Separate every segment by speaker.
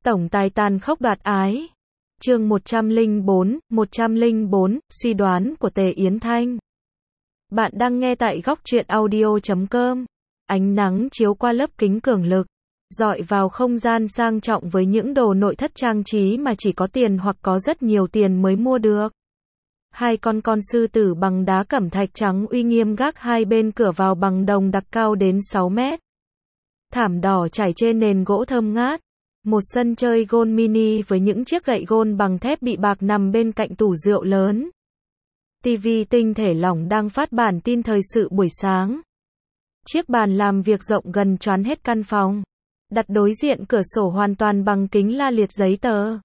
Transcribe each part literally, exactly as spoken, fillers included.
Speaker 1: Tổng tài tàn khốc đoạt ái. Chương một trăm lẻ bốn, một trăm lẻ bốn, suy đoán của Tề Yến Thanh. Bạn đang nghe tại góc truyện audio chấm com. Ánh nắng chiếu qua lớp kính cường lực, dọi vào không gian sang trọng với những đồ nội thất trang trí mà chỉ có tiền hoặc có rất nhiều tiền mới mua được. Hai con con sư tử bằng đá cẩm thạch trắng uy nghiêm gác hai bên cửa vào bằng đồng đặc cao đến sáu mét. Thảm đỏ trải trên nền gỗ thơm ngát. Một sân chơi golf mini với những chiếc gậy golf bằng thép bị bạc nằm bên cạnh tủ rượu lớn. ti vi tinh thể lỏng đang phát bản tin thời sự buổi sáng. Chiếc bàn làm việc rộng gần choán hết căn phòng. Đặt đối diện cửa sổ hoàn toàn bằng kính la liệt giấy tờ.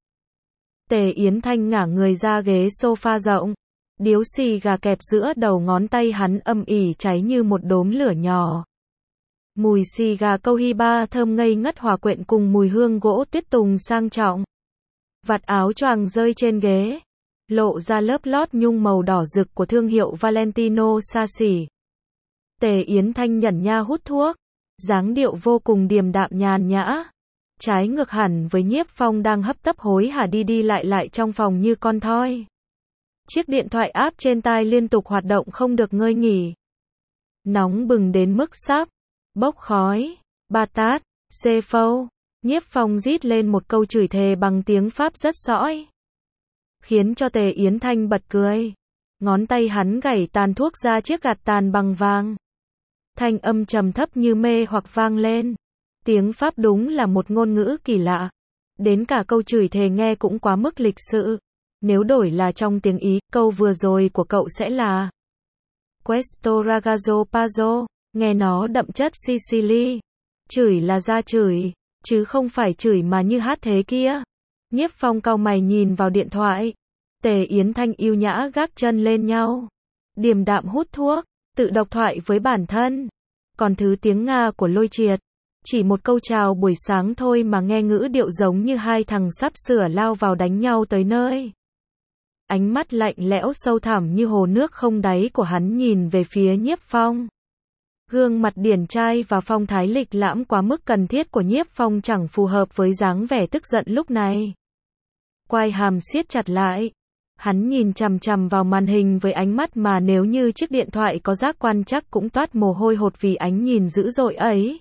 Speaker 1: Tề Yến Thanh ngả người ra ghế sofa rộng. Điếu xì gà kẹp giữa đầu ngón tay hắn âm ỉ cháy như một đốm lửa nhỏ. Mùi xì gà câu hi ba thơm ngây ngất hòa quyện cùng mùi hương gỗ tuyết tùng sang trọng. Vạt áo choàng rơi trên ghế, lộ ra lớp lót nhung màu đỏ rực của thương hiệu Valentino xa xỉ. Tề Yến Thanh nhẩn nha hút thuốc, dáng điệu vô cùng điềm đạm nhàn nhã. Trái ngược hẳn với Nhiếp Phong đang hấp tấp hối hả đi đi lại lại trong phòng như con thoi. Chiếc điện thoại áp trên tai liên tục hoạt động không được ngơi nghỉ. Nóng bừng đến mức sắp bốc khói. Ba tát, xê phâu. Nhiếp Phong rít lên một câu chửi thề bằng tiếng Pháp rất sõi, khiến cho Tề Yến Thanh bật cười. Ngón tay hắn gảy tàn thuốc ra chiếc gạt tàn bằng vàng. Thanh âm trầm thấp như mê hoặc vang lên. Tiếng Pháp đúng là một ngôn ngữ kỳ lạ. Đến cả câu chửi thề nghe cũng quá mức lịch sự. Nếu đổi là trong tiếng Ý, câu vừa rồi của cậu sẽ là Questo ragazzo pazzo. Nghe nó đậm chất Sicily. Chửi là ra chửi, chứ không phải chửi mà như hát thế kia. Nhiếp Phong cau mày nhìn vào điện thoại. Tề Yến Thanh yêu nhã gác chân lên nhau, điềm đạm hút thuốc, tự độc thoại với bản thân. Còn thứ tiếng Nga của Lôi Triệt, chỉ một câu chào buổi sáng thôi mà nghe ngữ điệu giống như hai thằng sắp sửa lao vào đánh nhau tới nơi. Ánh mắt lạnh lẽo sâu thẳm như hồ nước không đáy của hắn nhìn về phía Nhiếp Phong. Gương mặt điển trai và phong thái lịch lãm quá mức cần thiết của Nhiếp Phong chẳng phù hợp với dáng vẻ tức giận lúc này. Quai hàm siết chặt lại. Hắn nhìn chằm chằm vào màn hình với ánh mắt mà nếu như chiếc điện thoại có giác quan chắc cũng toát mồ hôi hột vì ánh nhìn dữ dội ấy.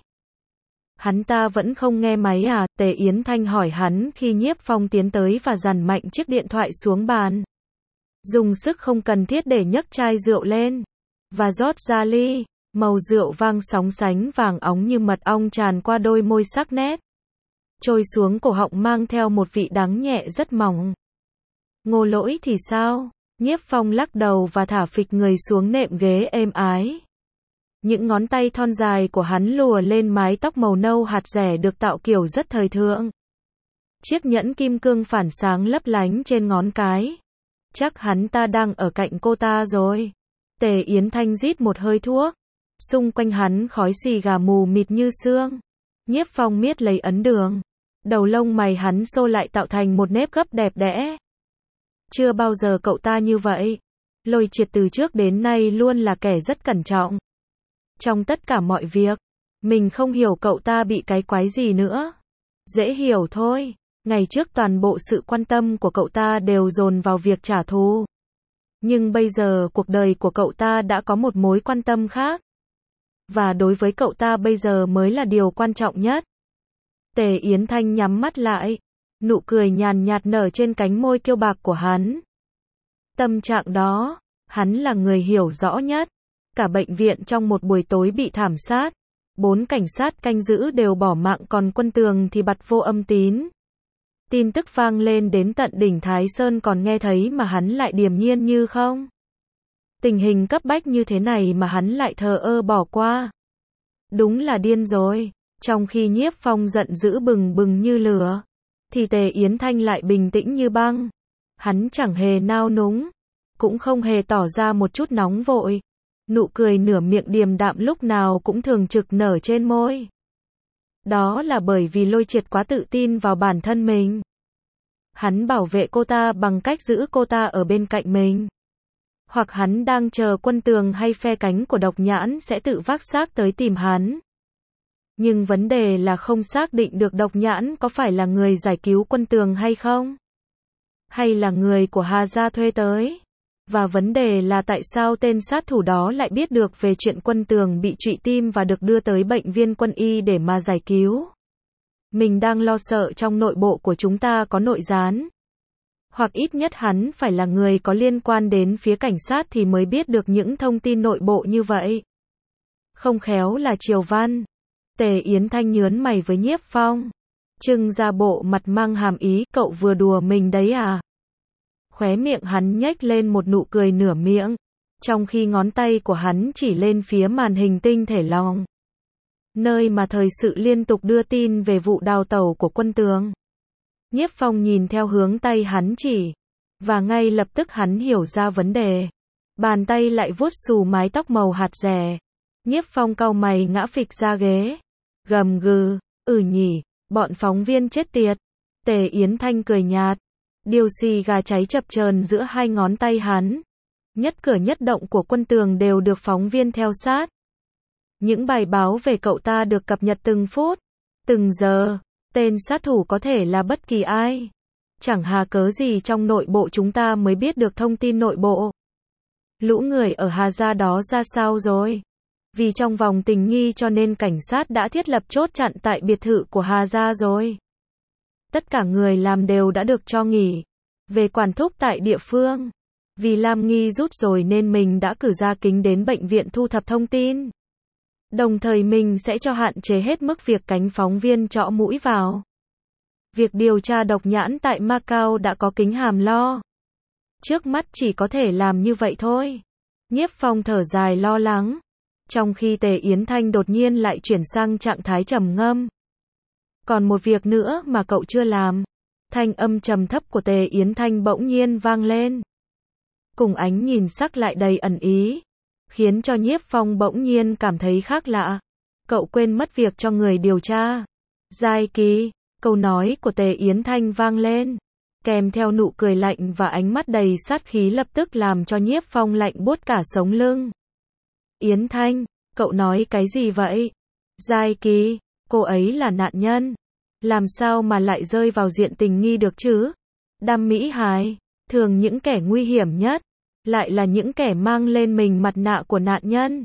Speaker 1: Hắn ta vẫn không nghe máy à? Tề Yến Thanh hỏi hắn khi Nhiếp Phong tiến tới và dằn mạnh chiếc điện thoại xuống bàn. Dùng sức không cần thiết để nhấc chai rượu lên và rót ra ly. Màu rượu vang sóng sánh vàng óng như mật ong tràn qua đôi môi sắc nét, trôi xuống cổ họng mang theo một vị đắng nhẹ rất mỏng. Ngô Lỗi thì sao? Nhiếp Phong lắc đầu và thả phịch người xuống nệm ghế êm ái. Những ngón tay thon dài của hắn lùa lên mái tóc màu nâu hạt rẻ được tạo kiểu rất thời thượng. Chiếc nhẫn kim cương phản sáng lấp lánh trên ngón cái. Chắc hắn ta đang ở cạnh cô ta rồi. Tề Yến Thanh rít một hơi thuốc. Xung quanh hắn khói xì gà mù mịt như sương. Nhiếp Phong miết lấy ấn đường. Đầu lông mày hắn xô lại tạo thành một nếp gấp đẹp đẽ. Chưa bao giờ cậu ta như vậy. Lôi Triệt từ trước đến nay luôn là kẻ rất cẩn trọng trong tất cả mọi việc. Mình không hiểu cậu ta bị cái quái gì nữa. Dễ hiểu thôi. Ngày trước toàn bộ sự quan tâm của cậu ta đều dồn vào việc trả thù. Nhưng bây giờ cuộc đời của cậu ta đã có một mối quan tâm khác. Và đối với cậu ta bây giờ mới là điều quan trọng nhất. Tề Yến Thanh nhắm mắt lại. Nụ cười nhàn nhạt nở trên cánh môi kiêu bạc của hắn. Tâm trạng đó, hắn là người hiểu rõ nhất. Cả bệnh viện trong một buổi tối bị thảm sát. Bốn cảnh sát canh giữ đều bỏ mạng còn Quân Tường thì bặt vô âm tín. Tin tức vang lên đến tận đỉnh Thái Sơn còn nghe thấy mà hắn lại điềm nhiên như không. Tình hình cấp bách như thế này mà hắn lại thờ ơ bỏ qua. Đúng là điên rồi. Trong khi Nhiếp Phong giận dữ bừng bừng như lửa, thì Tề Yến Thanh lại bình tĩnh như băng. Hắn chẳng hề nao núng, cũng không hề tỏ ra một chút nóng vội. Nụ cười nửa miệng điềm đạm lúc nào cũng thường trực nở trên môi. Đó là bởi vì Lôi Triệt quá tự tin vào bản thân mình. Hắn bảo vệ cô ta bằng cách giữ cô ta ở bên cạnh mình. Hoặc hắn đang chờ Quân Tường hay phe cánh của Độc Nhãn sẽ tự vác xác tới tìm hắn. Nhưng vấn đề là không xác định được độc nhãn có phải là người giải cứu Quân Tường hay không? Hay là người của Hà gia thuê tới? Và vấn đề là tại sao tên sát thủ đó lại biết được về chuyện Quân Tường bị trụy tim và được đưa tới bệnh viện quân y để mà giải cứu? Mình đang lo sợ trong nội bộ của chúng ta có nội gián. Hoặc ít nhất hắn phải là người có liên quan đến phía cảnh sát thì mới biết được những thông tin nội bộ như vậy. Không khéo là Triều Văn. Tề Yến Thanh nhớn mày với Nhiếp Phong. Trưng ra bộ mặt mang hàm ý, cậu vừa đùa mình đấy à? Khóe miệng hắn nhếch lên một nụ cười nửa miệng, trong khi ngón tay của hắn chỉ lên phía màn hình tinh thể long, nơi mà thời sự liên tục đưa tin về vụ đào tẩu của Quân Tường. Nhiếp Phong nhìn theo hướng tay hắn chỉ, và ngay lập tức hắn hiểu ra vấn đề. Bàn tay lại vuốt xù mái tóc màu hạt rẻ. Nhiếp Phong cau mày ngã phịch ra ghế. Gầm gừ, ừ nhỉ, bọn phóng viên chết tiệt. Tề Yến Thanh cười nhạt. Điều xì gà cháy chập chờn giữa hai ngón tay hắn. Nhất cử nhất động của Quân Tường đều được phóng viên theo sát. Những bài báo về cậu ta được cập nhật từng phút, từng giờ. Tên sát thủ có thể là bất kỳ ai. Chẳng hà cớ gì trong nội bộ chúng ta mới biết được thông tin nội bộ. Lũ người ở Hà gia đó ra sao rồi? Vì trong vòng tình nghi cho nên cảnh sát đã thiết lập chốt chặn tại biệt thự của Hà gia rồi. Tất cả người làm đều đã được cho nghỉ. Về quản thúc tại địa phương. Vì Lam Nghi rút rồi nên mình đã cử Gia Kính đến bệnh viện thu thập thông tin. Đồng thời mình sẽ cho hạn chế hết mức việc cánh phóng viên chõ mũi vào. Việc điều tra độc nhãn tại Macau đã có Kính Hàm lo. Trước mắt chỉ có thể làm như vậy thôi. Nhiếp Phong thở dài lo lắng. Trong khi Tề Yến Thanh đột nhiên lại chuyển sang trạng thái trầm ngâm. Còn một việc nữa mà cậu chưa làm. Thanh âm trầm thấp của Tề Yến Thanh bỗng nhiên vang lên. Cùng ánh nhìn sắc lại đầy ẩn ý. Khiến cho Nhiếp Phong bỗng nhiên cảm thấy khác lạ. Cậu quên mất việc cho người điều tra. Giai Kỳ, câu nói của Tề Yến Thanh vang lên. Kèm theo nụ cười lạnh và ánh mắt đầy sát khí lập tức làm cho Nhiếp Phong lạnh buốt cả sống lưng. Yến Thanh, cậu nói cái gì vậy? Giai Kỳ, cô ấy là nạn nhân. Làm sao mà lại rơi vào diện tình nghi được chứ? Đam mỹ hài, thường những kẻ nguy hiểm nhất, lại là những kẻ mang lên mình mặt nạ của nạn nhân.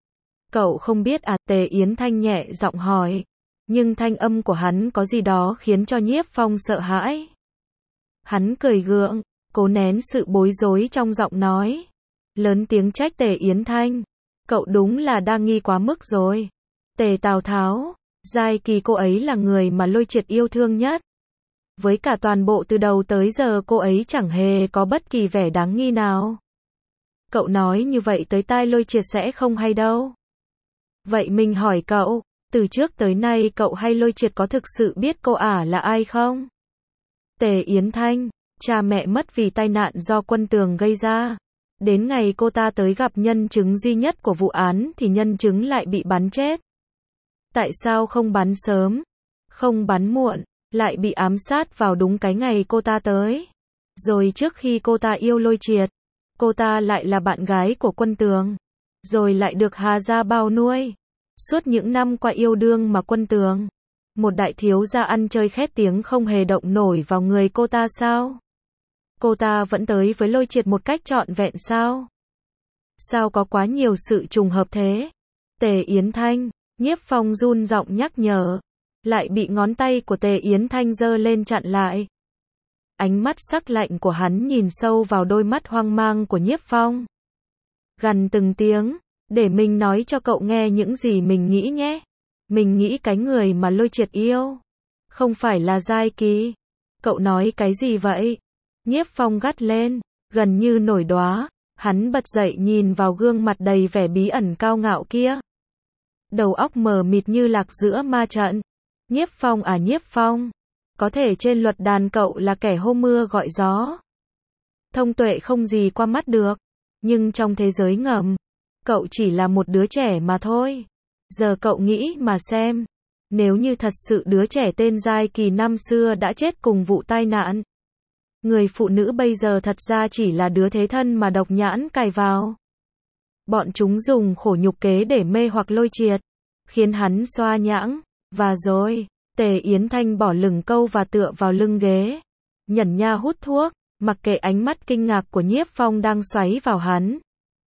Speaker 1: Cậu không biết à? Tề Yến Thanh nhẹ giọng hỏi. Nhưng thanh âm của hắn có gì đó khiến cho Nhiếp Phong sợ hãi. Hắn cười gượng, cố nén sự bối rối trong giọng nói. Lớn tiếng trách Tề Yến Thanh. Cậu đúng là đa nghi quá mức rồi. Tề Tào Tháo, Giai Kỳ cô ấy là người mà Lôi Triệt yêu thương nhất. Với cả toàn bộ từ đầu tới giờ cô ấy chẳng hề có bất kỳ vẻ đáng nghi nào. Cậu nói như vậy tới tai Lôi Triệt sẽ không hay đâu. Vậy mình hỏi cậu, từ trước tới nay cậu hay Lôi Triệt có thực sự biết cô ả là ai không? Tề Yến Thanh, cha mẹ mất vì tai nạn do Quân Tường gây ra. Đến ngày cô ta tới gặp nhân chứng duy nhất của vụ án thì nhân chứng lại bị bắn chết. Tại sao không bắn sớm, không bắn muộn, lại bị ám sát vào đúng cái ngày cô ta tới? Rồi trước khi cô ta yêu Lôi Triệt, cô ta lại là bạn gái của Quân Tường. Rồi lại được Hà gia bao nuôi. Suốt những năm qua yêu đương mà Quân Tường, một đại thiếu gia ăn chơi khét tiếng không hề động nổi vào người cô ta sao? Cô ta vẫn tới với Lôi Triệt một cách trọn vẹn sao? Sao có quá nhiều sự trùng hợp thế? Tề Yến Thanh, Nhiếp Phong run giọng nhắc nhở, lại bị ngón tay của Tề Yến Thanh giơ lên chặn lại. Ánh mắt sắc lạnh của hắn nhìn sâu vào đôi mắt hoang mang của Nhiếp Phong. Gằn từng tiếng, để mình nói cho cậu nghe những gì mình nghĩ nhé. Mình nghĩ cái người mà Lôi Triệt yêu không phải là Giai Kỳ. Cậu nói cái gì vậy? Nhiếp Phong gắt lên, gần như nổi đoá. Hắn bật dậy nhìn vào gương mặt đầy vẻ bí ẩn cao ngạo kia. Đầu óc mờ mịt như lạc giữa ma trận. Nhiếp Phong à Nhiếp Phong, có thể trên luật đàn cậu là kẻ hô mưa gọi gió, thông tuệ không gì qua mắt được. Nhưng trong thế giới ngầm, cậu chỉ là một đứa trẻ mà thôi. Giờ cậu nghĩ mà xem, nếu như thật sự đứa trẻ tên Giai Kỳ năm xưa đã chết cùng vụ tai nạn, người phụ nữ bây giờ thật ra chỉ là đứa thế thân mà độc nhãn cài vào. Bọn chúng dùng khổ nhục kế để mê hoặc Lôi Triệt, khiến hắn xoa nhãng, Và rồi, Tề Yến Thanh bỏ lửng câu và tựa vào lưng ghế. Nhẩn nha hút thuốc, mặc kệ ánh mắt kinh ngạc của Nhiếp Phong đang xoáy vào hắn.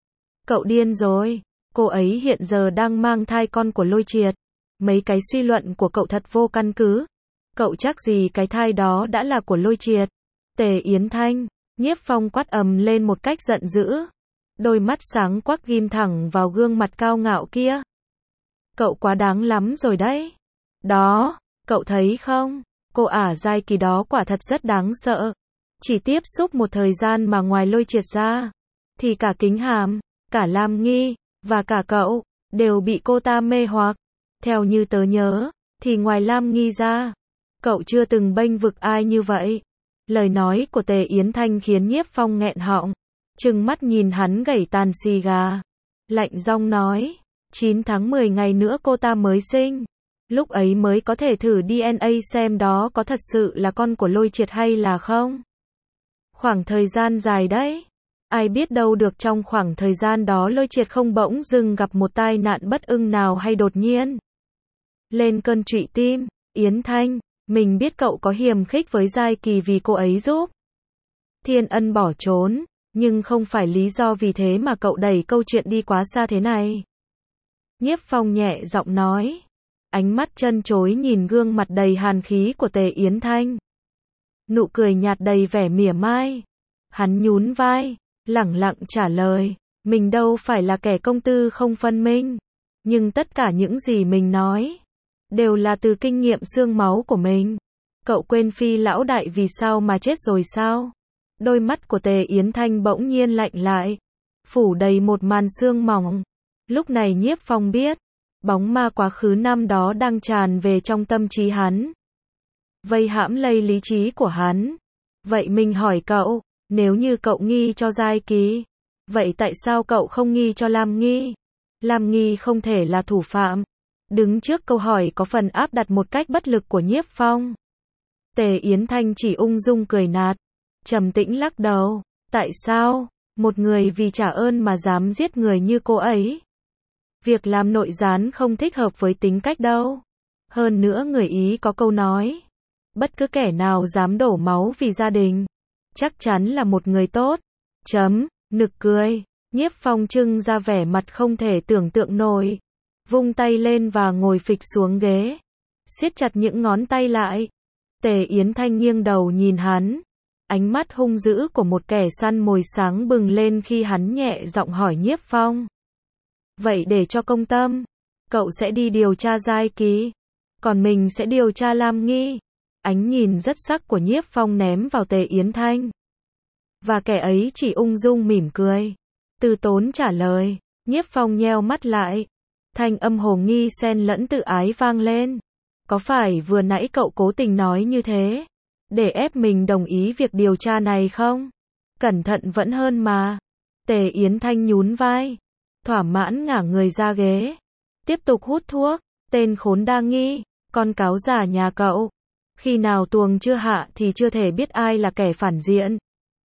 Speaker 1: Cậu điên rồi, cô ấy hiện giờ đang mang thai con của Lôi Triệt. Mấy cái suy luận của cậu thật vô căn cứ. Cậu chắc gì cái thai đó đã là của Lôi Triệt. Tề Yến Thanh, Nhiếp Phong quát ầm lên một cách giận dữ. Đôi mắt sáng quắc ghim thẳng vào gương mặt cao ngạo kia. Cậu quá đáng lắm rồi đấy. Đó, cậu thấy không? Cô ả Giai Kỳ đó quả thật rất đáng sợ. Chỉ tiếp xúc một thời gian mà ngoài Lôi Triệt ra, thì cả Kính Hàm, cả Lam Nghi, và cả cậu, đều bị cô ta mê hoặc. Theo như tớ nhớ, thì ngoài Lam Nghi ra, cậu chưa từng bênh vực ai như vậy. Lời nói của Tề Yến Thanh khiến Nhiếp Phong nghẹn họng, trừng mắt nhìn hắn gẩy tàn xì gà. Lạnh giọng nói, chín tháng mười ngày nữa cô ta mới sinh. Lúc ấy mới có thể thử đê en a xem đó có thật sự là con của Lôi Triệt hay là không. Khoảng thời gian dài đấy. Ai biết đâu được trong khoảng thời gian đó Lôi Triệt không bỗng dưng gặp một tai nạn bất ưng nào hay đột nhiên lên cơn trụy tim. Yến Thanh, mình biết cậu có hiềm khích với Giai Kỳ vì cô ấy giúp Thiên Ân bỏ trốn, nhưng không phải lý do vì thế mà cậu đẩy câu chuyện đi quá xa thế này. Nhiếp Phong nhẹ giọng nói, ánh mắt trân trối nhìn gương mặt đầy hàn khí của Tề Yến Thanh. Nụ cười nhạt đầy vẻ mỉa mai. Hắn nhún vai, lẳng lặng trả lời, mình đâu phải là kẻ công tư không phân minh. Nhưng tất cả những gì mình nói, đều là từ kinh nghiệm xương máu của mình. Cậu quên Phi lão đại vì sao mà chết rồi sao? Đôi mắt của Tề Yến Thanh bỗng nhiên lạnh lại, phủ đầy một màn sương mỏng. Lúc này Nhiếp Phong biết, bóng ma quá khứ năm đó đang tràn về trong tâm trí hắn, vây hãm lấy lý trí của hắn. Vậy mình hỏi cậu, nếu như cậu nghi cho Giai Kỳ, vậy tại sao cậu không nghi cho Lam Nghi? Lam Nghi không thể là thủ phạm. Đứng trước câu hỏi có phần áp đặt một cách bất lực của Nhiếp Phong, Tề Yến Thanh chỉ ung dung cười nạt, trầm tĩnh lắc đầu. Tại sao? Một người vì trả ơn mà dám giết người như cô ấy. Việc làm nội gián không thích hợp với tính cách đâu. Hơn nữa người Ý có câu nói, bất cứ kẻ nào dám đổ máu vì gia đình, chắc chắn là một người tốt. Chấm, nực cười. Nhiếp Phong trưng ra vẻ mặt không thể tưởng tượng nổi, vung tay lên và ngồi phịch xuống ghế, siết chặt những ngón tay lại. Tề Yến Thanh nghiêng đầu nhìn hắn, ánh mắt hung dữ của một kẻ săn mồi sáng bừng lên khi hắn nhẹ giọng hỏi Nhiếp Phong. Vậy để cho công tâm, cậu sẽ đi điều tra Giai Kỳ, còn mình sẽ điều tra Lam Nghi. Ánh nhìn rất sắc của Nhiếp Phong ném vào Tề Yến Thanh, và kẻ ấy chỉ ung dung mỉm cười, từ tốn trả lời. Nhiếp Phong nheo mắt lại, thanh âm hồ nghi xen lẫn tự ái vang lên. Có phải vừa nãy cậu cố tình nói như thế, để ép mình đồng ý việc điều tra này không? Cẩn thận vẫn hơn mà. Tề Yến Thanh nhún vai, thỏa mãn ngả người ra ghế, tiếp tục hút thuốc. Tên khốn đa nghi, con cáo giả nhà cậu. Khi nào tuồng chưa hạ thì chưa thể biết ai là kẻ phản diện.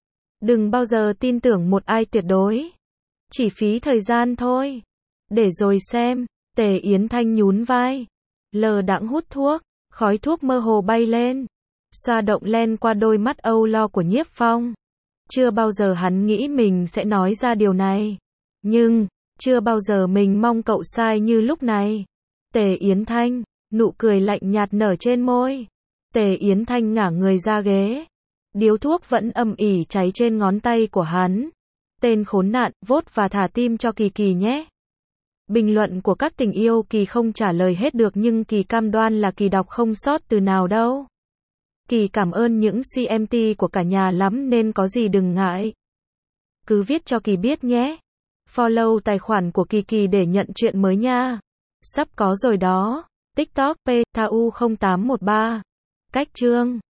Speaker 1: Đừng bao giờ tin tưởng một ai tuyệt đối. Chỉ phí thời gian thôi. Để rồi xem. Tề Yến Thanh nhún vai, lờ đãng hút thuốc, khói thuốc mơ hồ bay lên, xoa động len qua đôi mắt âu lo của Nhiếp Phong. Chưa bao giờ hắn nghĩ mình sẽ nói ra điều này, nhưng chưa bao giờ mình mong cậu sai như lúc này. Tề Yến Thanh, nụ cười lạnh nhạt nở trên môi. Tề Yến Thanh ngả người ra ghế, điếu thuốc vẫn âm ỉ cháy trên ngón tay của hắn. Tên khốn nạn, vốt và thả tim cho Kỳ Kỳ nhé. Bình luận của các tình yêu Kỳ không trả lời hết được, nhưng Kỳ cam đoan là Kỳ đọc không sót từ nào đâu. Kỳ cảm ơn những xê em tê của cả nhà lắm nên có gì đừng ngại. Cứ viết cho Kỳ biết nhé. Follow tài khoản của Kỳ Kỳ để nhận chuyện mới nha. Sắp có rồi đó. TikTok, P, Thau không tám một ba. Cách chương